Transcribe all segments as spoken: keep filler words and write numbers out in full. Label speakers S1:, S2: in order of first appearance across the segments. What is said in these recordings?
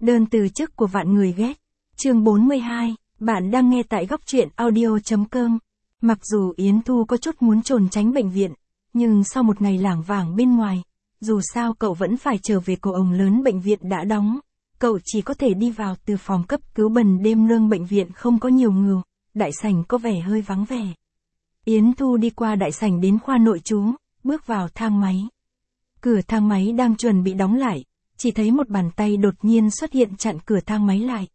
S1: Đơn từ chức của vạn người ghét. Chương bốn mươi hai, bạn đang nghe tại góc truyện audio.com. Mặc dù Yến Thu có chút muốn trốn tránh bệnh viện, nhưng sau một ngày lảng vảng bên ngoài, dù sao cậu vẫn phải trở về cổ ổng lớn bệnh viện đã đóng. Cậu chỉ có thể đi vào từ phòng cấp cứu bần đêm lương bệnh viện không có nhiều người, đại sảnh có vẻ hơi vắng vẻ. Yến Thu đi qua đại sảnh đến khoa nội trú, bước vào thang máy. Cửa thang máy đang chuẩn bị đóng lại, chỉ thấy một bàn tay đột nhiên xuất hiện chặn cửa thang máy lại.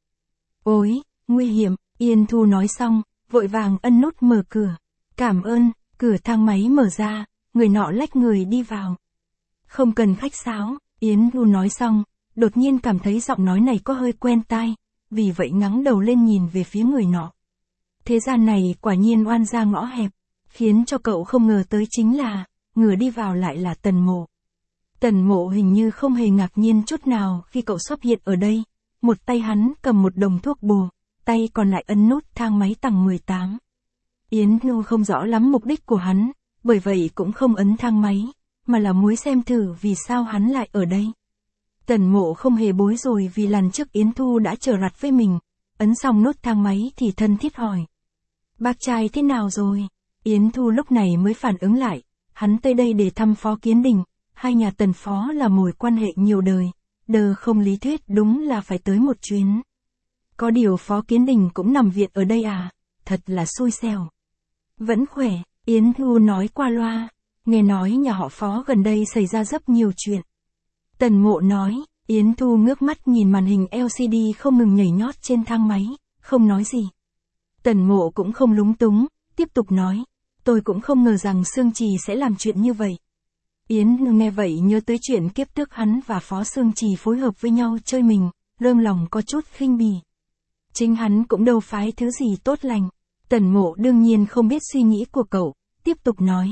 S1: Ôi, nguy hiểm, Yến Thu nói xong, vội vàng ấn nút mở cửa. Cảm ơn, cửa thang máy mở ra, người nọ lách người đi vào. Không cần khách sáo, Yến Thu nói xong, đột nhiên cảm thấy giọng nói này có hơi quen tai, vì vậy ngẩng đầu lên nhìn về phía người nọ. Thế gian này quả nhiên oan gia ngõ hẹp, khiến cho cậu không ngờ tới chính là, người đi vào lại là Tần Mộ. Tần Mộ hình như không hề ngạc nhiên chút nào khi cậu xuất hiện ở đây, một tay hắn cầm một đồng thuốc bồ, tay còn lại ấn nút thang máy tầng mười tám. Yến Thu không rõ lắm mục đích của hắn, bởi vậy cũng không ấn thang máy, mà là muốn xem thử vì sao hắn lại ở đây. Tần Mộ không hề bối rối vì lần trước Yến Thu đã trở rặt với mình, ấn xong nút thang máy thì thân thiết hỏi. Bác trai thế nào rồi? Yến Thu lúc này mới phản ứng lại, hắn tới đây để thăm Phó Kiến Đình, hai nhà Tần Phó là mối quan hệ nhiều đời, đờ không lý thuyết đúng là phải tới một chuyến. Có điều Phó Kiến Đình cũng nằm viện ở đây à, thật là xui xẻo. Vẫn khỏe, Yến Thu nói qua loa, nghe nói nhà họ Phó gần đây xảy ra rất nhiều chuyện. Tần Mộ nói, Yến Thu ngước mắt nhìn màn hình lờ xê đê không ngừng nhảy nhót trên thang máy, không nói gì. Tần Mộ cũng không lúng túng, tiếp tục nói, tôi cũng không ngờ rằng Sương Trì sẽ làm chuyện như vậy. Yến Thu nghe vậy nhớ tới chuyện kiếp trước hắn và Phó Sương Trì phối hợp với nhau chơi mình, rơm lòng có chút khinh bỉ. Chính hắn cũng đâu phái thứ gì tốt lành. Tần Mộ đương nhiên không biết suy nghĩ của cậu, tiếp tục nói.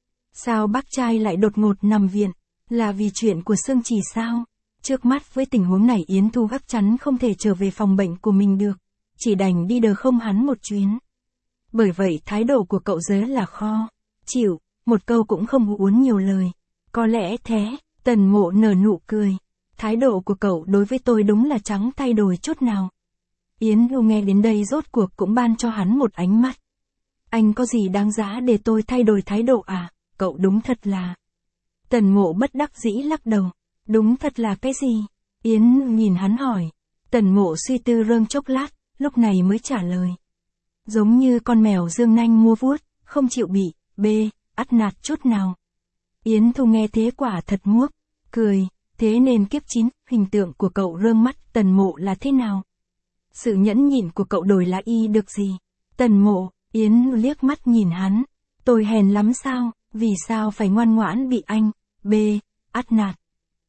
S1: Sao bác trai lại đột ngột nằm viện, là vì chuyện của Sương Trì sao? Trước mắt với tình huống này Yến Thu gắt chắn không thể trở về phòng bệnh của mình được, chỉ đành đi đờ không hắn một chuyến. Bởi vậy thái độ của cậu rất là kho, chịu, một câu cũng không uốn nhiều lời. Có lẽ thế, Tần Mộ nở nụ cười. Thái độ của cậu đối với tôi đúng là chẳng thay đổi chút nào. Yến Thu nghe đến đây rốt cuộc cũng ban cho hắn một ánh mắt. Anh có gì đáng giá để tôi thay đổi thái độ à? Cậu đúng thật là... Tần Mộ bất đắc dĩ lắc đầu. Đúng thật là cái gì? Yến Thu nhìn hắn hỏi. Tần Mộ suy tư rơm chốc lát, lúc này mới trả lời. Giống như con mèo dương nanh mua vuốt, không chịu bị, bê, ắt nạt chút nào. Yến Thu nghe thế quả thật muốc, cười, thế nên kiếp chín, hình tượng của cậu rơm mắt Tần Mộ là thế nào? Sự nhẫn nhịn của cậu đổi là y được gì? Tần Mộ, Yến Thu liếc mắt nhìn hắn, tôi hèn lắm sao, vì sao phải ngoan ngoãn bị anh, bê, ắt nạt?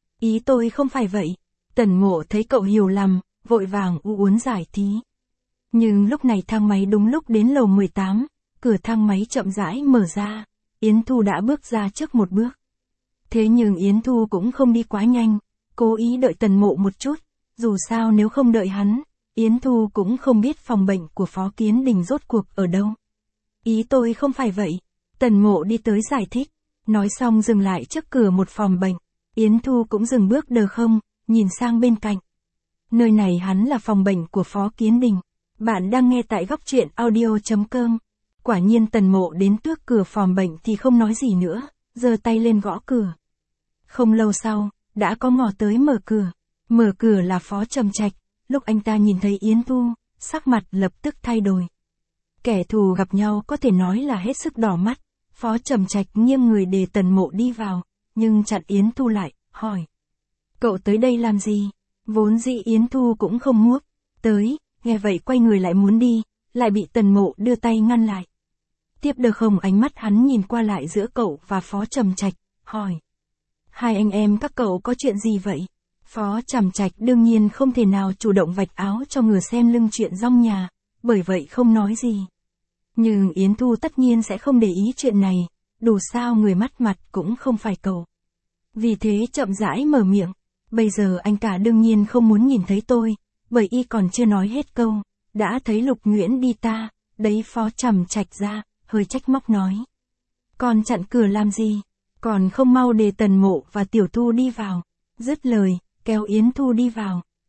S1: Ý tôi không phải vậy. Tần Mộ thấy cậu hiểu lầm, vội vàng u uốn giải thí. Nhưng lúc này thang máy đúng lúc đến lầu mười tám, cửa thang máy chậm rãi mở ra, Yến Thu đã bước ra trước một bước. Thế nhưng Yến Thu cũng không đi quá nhanh, cố ý đợi Tần Mộ một chút, dù sao nếu không đợi hắn, Yến Thu cũng không biết phòng bệnh của Phó Kiến Đình rốt cuộc ở đâu. Ý tôi không phải vậy. Tần Mộ đi tới giải thích, nói xong dừng lại trước cửa một phòng bệnh. Yến Thu cũng dừng bước đờ không, nhìn sang bên cạnh. Nơi này hắn là phòng bệnh của Phó Kiến Đình. Bạn đang nghe tại góc truyện audio.com. Quả nhiên Tần Mộ đến trước cửa phòng bệnh thì không nói gì nữa, giơ tay lên gõ cửa. Không lâu sau, đã có ngõ tới mở cửa. Mở cửa là Phó Trầm Trạch. Lúc anh ta nhìn thấy Yến Thu, sắc mặt lập tức thay đổi. Kẻ thù gặp nhau có thể nói là hết sức đỏ mắt. Phó Trầm Trạch nghiêng người để Tần Mộ đi vào, nhưng chặn Yến Thu lại, hỏi. Cậu tới đây làm gì? Vốn dĩ Yến Thu cũng không muốc. Tới, nghe vậy quay người lại muốn đi, lại bị Tần Mộ đưa tay ngăn lại. Tiếp được không ánh mắt hắn nhìn qua lại giữa cậu và Phó Trầm Trạch, hỏi. Hai anh em các cậu có chuyện gì vậy? Phó Trầm Trạch đương nhiên không thể nào chủ động vạch áo cho người xem lưng chuyện rong nhà, bởi vậy không nói gì. Nhưng Yến Thu tất nhiên sẽ không để ý chuyện này, đủ sao người mắt mặt cũng không phải cậu. Vì thế chậm rãi mở miệng, bây giờ anh cả đương nhiên không muốn nhìn thấy tôi, bởi y còn chưa nói hết câu, đã thấy Lục Nguyễn đi ta, đấy Phó Trầm Trạch ra, hơi trách móc nói. Còn chặn cửa làm gì, còn không mau để Tần Mộ và Tiểu Thu đi vào, dứt lời, kéo Yến Thu đi vào.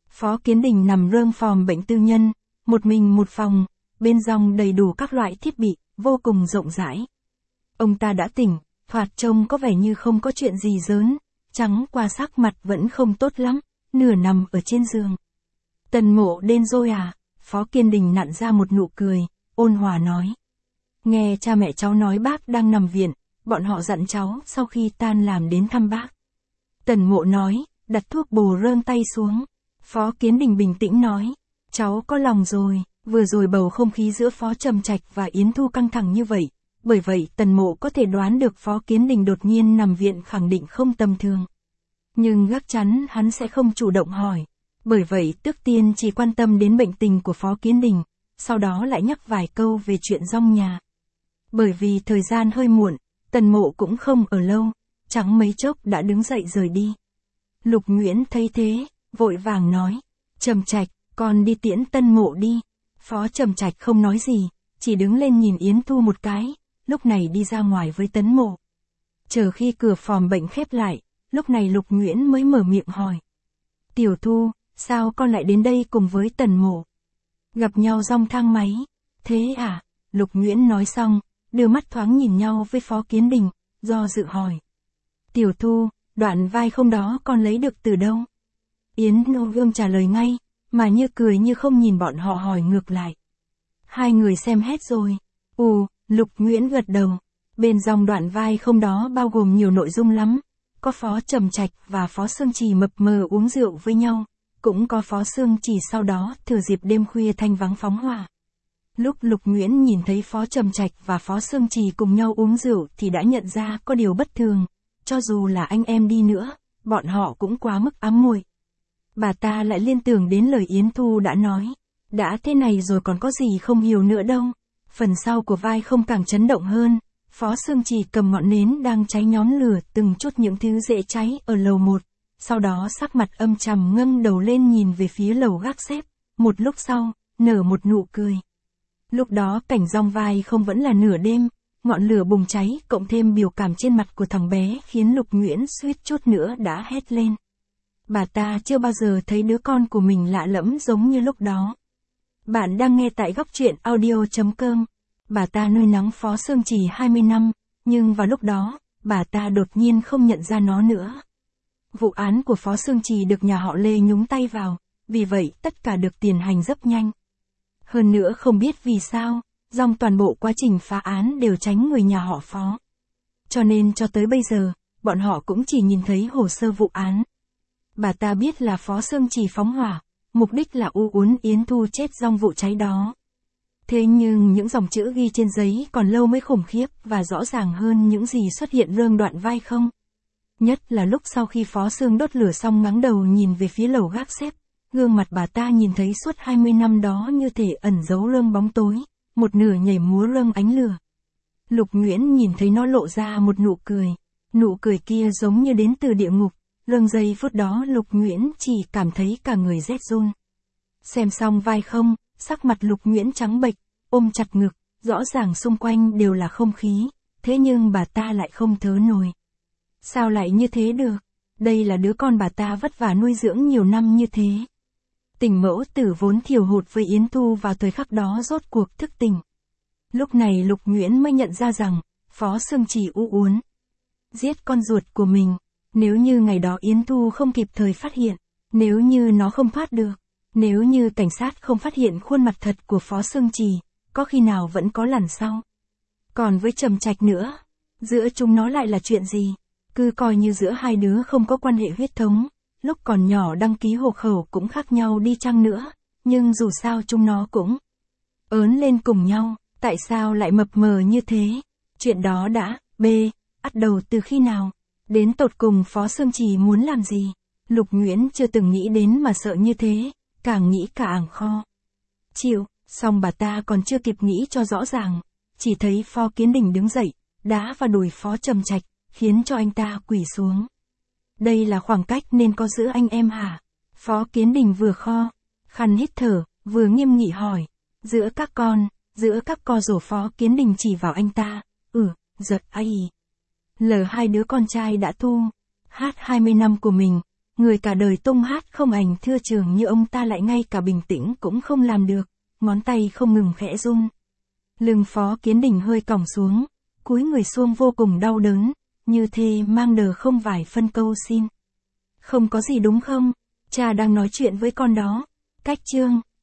S1: Phó Kiến Đình nằm rơm phòng bệnh tư nhân, một mình một phòng, bên trong đầy đủ các loại thiết bị, vô cùng rộng rãi. Ông ta đã tỉnh, thoạt trông có vẻ như không có chuyện gì lớn, trắng qua sắc mặt vẫn không tốt lắm, nửa nằm ở trên giường. Tần Mộ đến rồi à? Phó Kiến Đình nặn ra một nụ cười, ôn hòa nói. Nghe cha mẹ cháu nói bác đang nằm viện, bọn họ dặn cháu sau khi tan làm đến thăm bác. Tần Mộ nói, đặt thuốc bồ rơn tay xuống. Phó Kiến Đình bình tĩnh nói, cháu có lòng rồi, vừa rồi bầu không khí giữa Phó Trầm Trạch và Yến Thu căng thẳng như vậy, bởi vậy Tần Mộ có thể đoán được Phó Kiến Đình đột nhiên nằm viện khẳng định không tầm thường. Nhưng gác chắn hắn sẽ không chủ động hỏi, bởi vậy trước tiên chỉ quan tâm đến bệnh tình của Phó Kiến Đình, sau đó lại nhắc vài câu về chuyện trong nhà. Bởi vì thời gian hơi muộn, Tần Mộ cũng không ở lâu, chẳng mấy chốc đã đứng dậy rời đi. Lục Nguyễn thấy thế, vội vàng nói, Trầm Trạch, con đi tiễn Tần Mộ đi. Phó Trầm Trạch không nói gì, chỉ đứng lên nhìn Yến Thu một cái, lúc này đi ra ngoài với Tần Mộ. Chờ khi cửa phòng bệnh khép lại, lúc này Lục Nguyễn mới mở miệng hỏi. Tiểu Thu, sao con lại đến đây cùng với Tần Mộ? Gặp nhau trong thang máy. Thế à? Lục Nguyễn nói xong, đưa mắt thoáng nhìn nhau với Phó Kiến Đình, do dự hỏi. Tiểu Thu, đoạn vai không đó con lấy được từ đâu? Yến Nô Gương trả lời ngay, mà như cười như không nhìn bọn họ hỏi ngược lại. Hai người xem hết rồi. Ồ, Lục Nguyễn gật đầu. Bên dòng đoạn vai không đó bao gồm nhiều nội dung lắm. Có Phó Trầm Trạch và Phó Sương Trì mập mờ uống rượu với nhau. Cũng có Phó Sương Trì sau đó thừa dịp đêm khuya thanh vắng phóng hỏa. Lúc Lục Nguyễn nhìn thấy Phó Trầm Trạch và Phó Sương Trì cùng nhau uống rượu thì đã nhận ra có điều bất thường. Cho dù là anh em đi nữa, bọn họ cũng quá mức ám muội. Bà ta lại liên tưởng đến lời Yến Thu đã nói. Đã thế này rồi còn có gì không hiểu nữa đâu. Phần sau của vai không càng chấn động hơn. Phó Sương Trì cầm ngọn nến đang cháy nhón lửa từng chút những thứ dễ cháy ở lầu một. Sau đó sắc mặt âm trầm ngâng đầu lên nhìn về phía lầu gác xếp. Một lúc sau, nở một nụ cười. Lúc đó cảnh rong vai không vẫn là nửa đêm. Ngọn lửa bùng cháy cộng thêm biểu cảm trên mặt của thằng bé khiến Lục Nguyễn suýt chút nữa đã hét lên. Bà ta chưa bao giờ thấy đứa con của mình lạ lẫm giống như lúc đó. Bạn đang nghe tại góc truyện audio chấm com. Bà ta nuôi nắng Phó Sương Trì hai mươi năm, nhưng vào lúc đó, bà ta đột nhiên không nhận ra nó nữa. Vụ án của Phó Sương Trì được nhà họ Lê nhúng tay vào, vì vậy tất cả được tiến hành rất nhanh. Hơn nữa không biết vì sao, dòng toàn bộ quá trình phá án đều tránh người nhà họ Phó. Cho nên cho tới bây giờ, bọn họ cũng chỉ nhìn thấy hồ sơ vụ án. Bà ta biết là Phó Sương Trì phóng hỏa, mục đích là u uốn Yến Thu chết trong vụ cháy đó. Thế nhưng những dòng chữ ghi trên giấy còn lâu mới khủng khiếp và rõ ràng hơn những gì xuất hiện rương đoạn vai không. Nhất là lúc sau khi Phó Sương đốt lửa xong ngáng đầu nhìn về phía lầu gác xếp, gương mặt bà ta nhìn thấy suốt hai mươi năm đó như thể ẩn giấu rương bóng tối, một nửa nhảy múa rương ánh lửa. Lục Nguyễn nhìn thấy nó lộ ra một nụ cười, nụ cười kia giống như đến từ địa ngục. Lương giây phút đó Lục Nguyễn chỉ cảm thấy cả người rét run. Xem xong vai không, sắc mặt Lục Nguyễn trắng bệch, ôm chặt ngực, rõ ràng xung quanh đều là không khí, thế nhưng bà ta lại không thở nổi. Sao lại như thế được? Đây là đứa con bà ta vất vả nuôi dưỡng nhiều năm như thế. Tình mẫu tử vốn thiểu hụt với Yến Thu vào thời khắc đó rốt cuộc thức tỉnh. Lúc này Lục Nguyễn mới nhận ra rằng, Phó Sương Trì u uốn giết con ruột của mình. Nếu như ngày đó Yến Thu không kịp thời phát hiện, nếu như nó không thoát được, nếu như cảnh sát không phát hiện khuôn mặt thật của Phó Sương Trì, có khi nào vẫn có lần sau. Còn với Trầm Trạch nữa, giữa chúng nó lại là chuyện gì? Cứ coi như giữa hai đứa không có quan hệ huyết thống, lúc còn nhỏ đăng ký hộ khẩu cũng khác nhau đi chăng nữa, nhưng dù sao chúng nó cũng ớn lên cùng nhau, tại sao lại mập mờ như thế? Chuyện đó đã, b, bắt đầu từ khi nào? Đến tột cùng Phó Sương Trì muốn làm gì? Lục Nguyễn chưa từng nghĩ đến mà sợ như thế, càng nghĩ càng kho. Chịu, xong bà ta còn chưa kịp nghĩ cho rõ ràng, chỉ thấy Phó Kiến Đình đứng dậy, đá vào đùi Phó Trầm Trạch, khiến cho anh ta quỳ xuống. Đây là khoảng cách nên có giữa anh em hả? Phó Kiến Đình vừa kho, khăn hít thở, vừa nghiêm nghị hỏi. Giữa các con, giữa các co rổ Phó Kiến Đình chỉ vào anh ta. Ừ, giật ai. Lờ hai đứa con trai đã tu hát hai mươi năm của mình, Người cả đời tung hát không ảnh thưa trường như ông ta lại ngay cả bình tĩnh cũng không làm được, ngón tay không ngừng khẽ run. Lưng Phó Kiến Đình hơi còng xuống, cúi người xuống vô cùng đau đớn, như thê mang đờ không vài phân câu xin. Không có gì đúng không? Cha đang nói chuyện với con đó. Cách chương